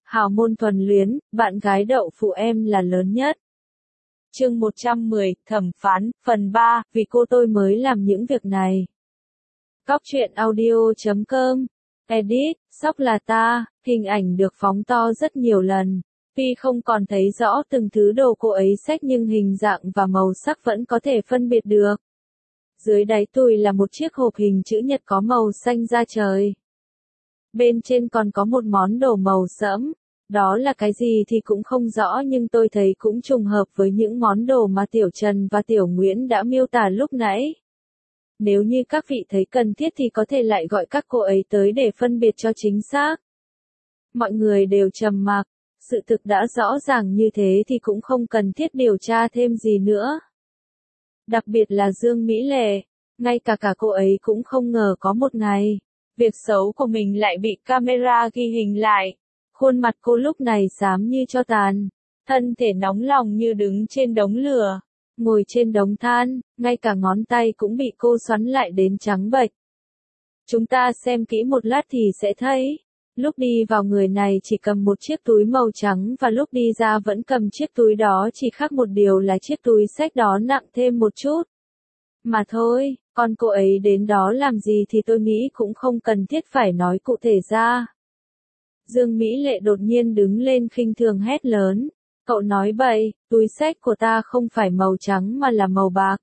Hào môn thuần luyến, bạn gái đậu phụ em là lớn nhất. Chương 110, thẩm phán, phần 3, vì cô tôi mới làm những việc này. Góc truyện audio.com. Edit, sóc là ta, hình ảnh được phóng to rất nhiều lần. Tuy không còn thấy rõ từng thứ đồ cô ấy xách nhưng hình dạng và màu sắc vẫn có thể phân biệt được. Dưới đáy tùi là một chiếc hộp hình chữ nhật có màu xanh da trời. Bên trên còn có một món đồ màu sẫm. Đó là cái gì thì cũng không rõ nhưng tôi thấy cũng trùng hợp với những món đồ mà Tiểu Trần và Tiểu Nguyễn đã miêu tả lúc nãy. Nếu như các vị thấy cần thiết thì có thể lại gọi các cô ấy tới để phân biệt cho chính xác. Mọi người đều trầm mặc, sự thực đã rõ ràng như thế thì cũng không cần thiết điều tra thêm gì nữa. Đặc biệt là Dương Mỹ Lệ, ngay cả cô ấy cũng không ngờ có một ngày, việc xấu của mình lại bị camera ghi hình lại. Khuôn mặt cô lúc này xám như tro tàn, thân thể nóng lòng như đứng trên đống lửa, ngồi trên đống than, ngay cả ngón tay cũng bị cô xoắn lại đến trắng bệch. Chúng ta xem kỹ một lát thì sẽ thấy, lúc đi vào người này chỉ cầm một chiếc túi màu trắng và lúc đi ra vẫn cầm chiếc túi đó, chỉ khác một điều là chiếc túi xách đó nặng thêm một chút. Mà thôi, còn cô ấy đến đó làm gì thì tôi nghĩ cũng không cần thiết phải nói cụ thể ra. Dương Mỹ Lệ đột nhiên đứng lên khinh thường hét lớn. Cậu nói bậy, túi xách của ta không phải màu trắng mà là màu bạc.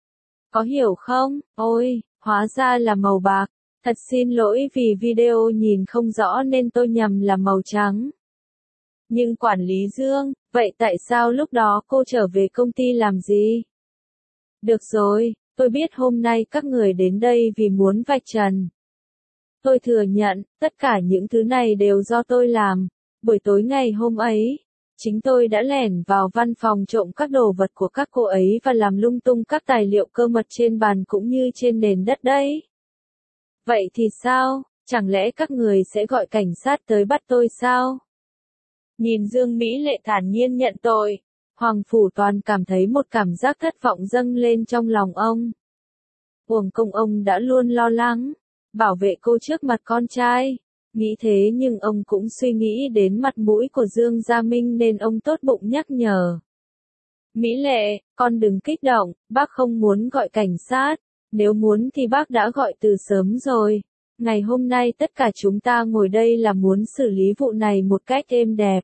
Có hiểu không? Ôi, hóa ra là màu bạc. Thật xin lỗi vì video nhìn không rõ nên tôi nhầm là màu trắng. Nhưng quản lý Dương, vậy tại sao lúc đó cô trở về công ty làm gì? Được rồi, tôi biết hôm nay các người đến đây vì muốn vạch trần. Tôi thừa nhận, tất cả những thứ này đều do tôi làm. Buổi tối ngày hôm ấy, chính tôi đã lẻn vào văn phòng trộm các đồ vật của các cô ấy và làm lung tung các tài liệu cơ mật trên bàn cũng như trên nền đất đấy. Vậy thì sao, chẳng lẽ các người sẽ gọi cảnh sát tới bắt tôi sao? Nhìn Dương Mỹ Lệ thản nhiên nhận tội, Hoàng Phủ Toàn cảm thấy một cảm giác thất vọng dâng lên trong lòng ông. Uổng công ông đã luôn lo lắng, bảo vệ cô trước mặt con trai. Nghĩ thế nhưng ông cũng suy nghĩ đến mặt mũi của Dương Gia Minh nên ông tốt bụng nhắc nhở. Mỹ Lệ, con đừng kích động, bác không muốn gọi cảnh sát. Nếu muốn thì bác đã gọi từ sớm rồi. Ngày hôm nay tất cả chúng ta ngồi đây là muốn xử lý vụ này một cách êm đẹp.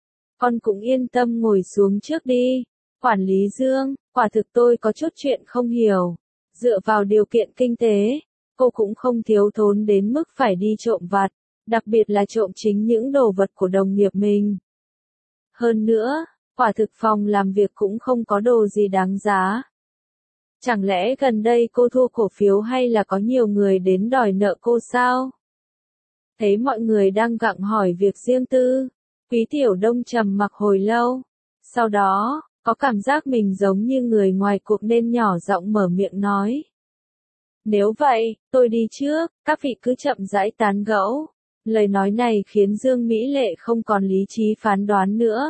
Con cũng yên tâm ngồi xuống trước đi. Quản lý Dương, quả thực tôi có chút chuyện không hiểu. Dựa vào điều kiện kinh tế, cô cũng không thiếu thốn đến mức phải đi trộm vặt, đặc biệt là trộm chính những đồ vật của đồng nghiệp mình. Hơn nữa, quả thực phòng làm việc cũng không có đồ gì đáng giá. Chẳng lẽ gần đây cô thua cổ phiếu hay là có nhiều người đến đòi nợ cô sao? Thấy mọi người đang gặng hỏi việc riêng tư, Quý Tiểu Đông trầm mặc hồi lâu. Sau đó, có cảm giác mình giống như người ngoài cuộc nên nhỏ giọng mở miệng nói. Nếu vậy, tôi đi trước, các vị cứ chậm rãi tán gẫu. Lời nói này khiến Dương Mỹ Lệ không còn lý trí phán đoán nữa.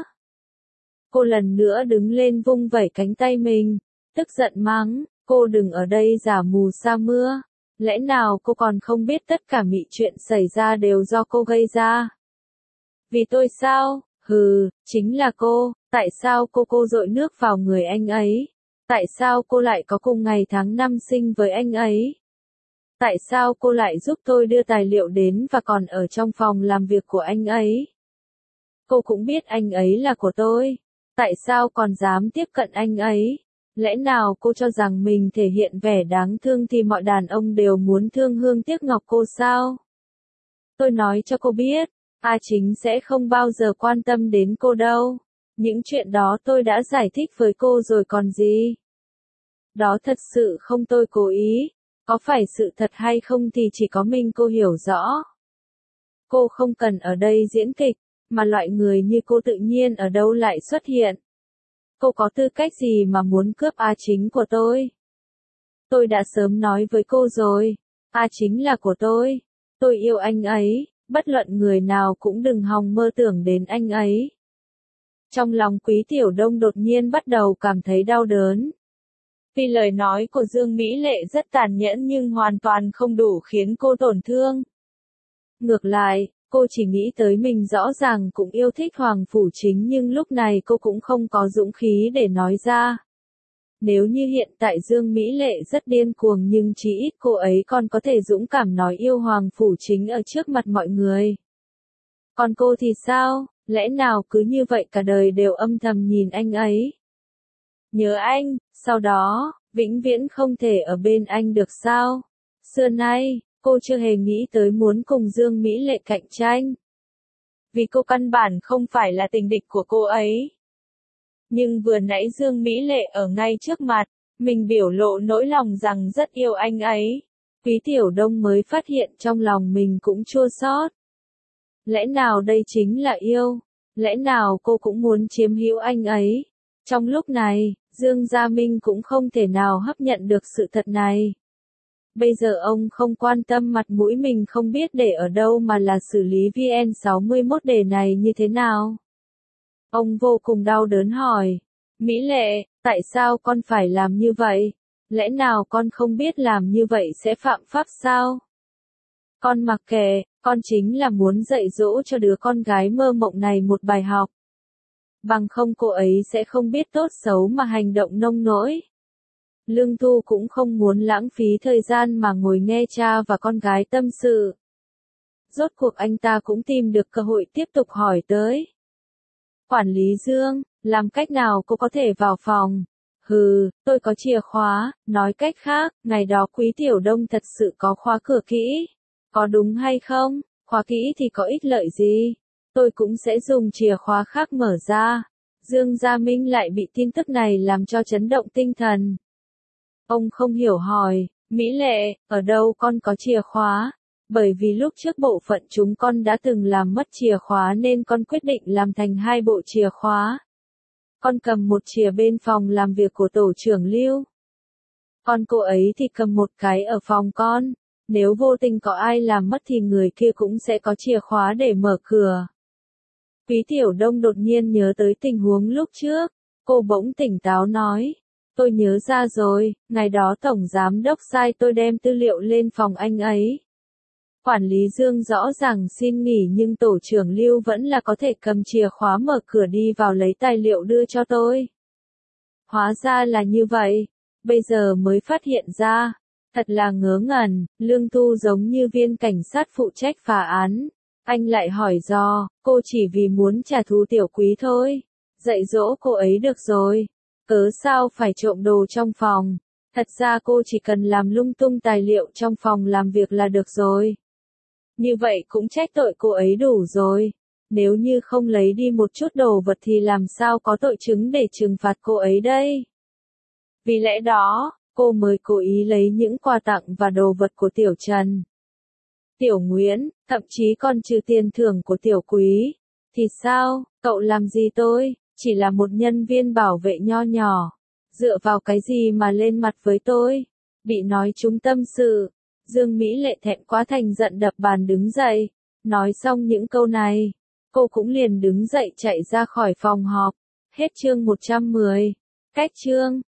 Cô lần nữa đứng lên vung vẩy cánh tay mình, tức giận mắng, cô đừng ở đây giả mù sa mưa. Lẽ nào cô còn không biết tất cả mọi chuyện xảy ra đều do cô gây ra? Vì tôi sao? Hừ, chính là cô, tại sao cô dội nước vào người anh ấy? Tại sao cô lại có cùng ngày tháng năm sinh với anh ấy? Tại sao cô lại giúp tôi đưa tài liệu đến và còn ở trong phòng làm việc của anh ấy? Cô cũng biết anh ấy là của tôi. Tại sao còn dám tiếp cận anh ấy? Lẽ nào cô cho rằng mình thể hiện vẻ đáng thương thì mọi đàn ông đều muốn thương hương tiếc ngọc cô sao? Tôi nói cho cô biết, A Chính sẽ không bao giờ quan tâm đến cô đâu. Những chuyện đó tôi đã giải thích với cô rồi còn gì. Đó thật sự không tôi cố ý. Có phải sự thật hay không thì chỉ có mình cô hiểu rõ. Cô không cần ở đây diễn kịch, mà loại người như cô tự nhiên ở đâu lại xuất hiện. Cô có tư cách gì mà muốn cướp A Chính của tôi? Tôi đã sớm nói với cô rồi, A Chính là của tôi. Tôi yêu anh ấy, bất luận người nào cũng đừng hòng mơ tưởng đến anh ấy. Trong lòng Quý Tiểu Đông đột nhiên bắt đầu cảm thấy đau đớn. Vì lời nói của Dương Mỹ Lệ rất tàn nhẫn nhưng hoàn toàn không đủ khiến cô tổn thương. Ngược lại, Cô chỉ nghĩ tới mình rõ ràng cũng yêu thích Hoàng Phủ Chính nhưng lúc này cô cũng không có dũng khí để nói ra. Nếu như hiện tại Dương Mỹ Lệ rất điên cuồng nhưng chỉ ít cô ấy còn có thể dũng cảm nói yêu Hoàng Phủ Chính ở trước mặt mọi người. Còn cô thì sao, lẽ nào cứ như vậy cả đời đều âm thầm nhìn anh ấy? Nhớ anh, sau đó, vĩnh viễn không thể ở bên anh được sao? Xưa nay, cô chưa hề nghĩ tới muốn cùng Dương Mỹ Lệ cạnh tranh. Vì cô căn bản không phải là tình địch của cô ấy. Nhưng vừa nãy Dương Mỹ Lệ ở ngay trước mặt, mình biểu lộ nỗi lòng rằng rất yêu anh ấy. Quý Tiểu Đông mới phát hiện trong lòng mình cũng chua xót. Lẽ nào đây chính là yêu? Lẽ nào cô cũng muốn chiếm hữu anh ấy? Trong lúc này, Dương Gia Minh cũng không thể nào hấp nhận được sự thật này. Bây giờ ông không quan tâm mặt mũi mình không biết để ở đâu mà là xử lý VN61 đề này như thế nào. Ông vô cùng đau đớn hỏi, Mỹ Lệ, tại sao con phải làm như vậy? Lẽ nào con không biết làm như vậy sẽ phạm pháp sao? Con mặc kệ, con chính là muốn dạy dỗ cho đứa con gái mơ mộng này một bài học. Bằng không cô ấy sẽ không biết tốt xấu mà hành động nông nỗi. Lương Thu cũng không muốn lãng phí thời gian mà ngồi nghe cha và con gái tâm sự. Rốt cuộc anh ta cũng tìm được cơ hội tiếp tục hỏi tới. Quản lý Dương, làm cách nào cô có thể vào phòng? Hừ, tôi có chìa khóa, nói cách khác, ngày đó Quý Tiểu Đông thật sự có khóa cửa kỹ. Có đúng hay không? Khóa kỹ thì có ích lợi gì? Tôi cũng sẽ dùng chìa khóa khác mở ra. Dương Gia Minh lại bị tin tức này làm cho chấn động tinh thần. Ông không hiểu hỏi, Mỹ Lệ, ở đâu con có chìa khóa? Bởi vì lúc trước bộ phận chúng con đã từng làm mất chìa khóa nên con quyết định làm thành 2 bộ chìa khóa. Con cầm một chìa bên phòng làm việc của tổ trưởng Lưu. Còn cô ấy thì cầm một cái ở phòng con. Nếu vô tình có ai làm mất thì người kia cũng sẽ có chìa khóa để mở cửa. Quý Tiểu Đông đột nhiên nhớ tới tình huống lúc trước. Cô bỗng tỉnh táo nói. Tôi nhớ ra rồi, ngày đó Tổng Giám Đốc sai tôi đem tư liệu lên phòng anh ấy. Quản lý Dương rõ ràng xin nghỉ nhưng tổ trưởng Lưu vẫn là có thể cầm chìa khóa mở cửa đi vào lấy tài liệu đưa cho tôi. Hóa ra là như vậy, bây giờ mới phát hiện ra. Thật là ngớ ngẩn, Lương Thu giống như viên cảnh sát phụ trách phá án. Anh lại hỏi dò, cô chỉ vì muốn trả thù Tiểu Quý thôi. Dạy dỗ cô ấy được rồi. Cớ sao phải trộm đồ trong phòng? Thật ra cô chỉ cần làm lung tung tài liệu trong phòng làm việc là được rồi. Như vậy cũng trách tội cô ấy đủ rồi. Nếu như không lấy đi một chút đồ vật thì làm sao có tội chứng để trừng phạt cô ấy đây? Vì lẽ đó, cô mới cố ý lấy những quà tặng và đồ vật của Tiểu Trần, Tiểu Nguyễn, thậm chí còn trừ tiền thưởng của Tiểu Quý. Thì sao, cậu làm gì tôi? Chỉ là một nhân viên bảo vệ nho nhỏ. Dựa vào cái gì mà lên mặt với tôi? Bị nói trúng tâm sự. Dương Mỹ Lệ thẹn quá thành giận đập bàn đứng dậy. Nói xong những câu này, cô cũng liền đứng dậy chạy ra khỏi phòng họp. Hết chương 110. Cách chương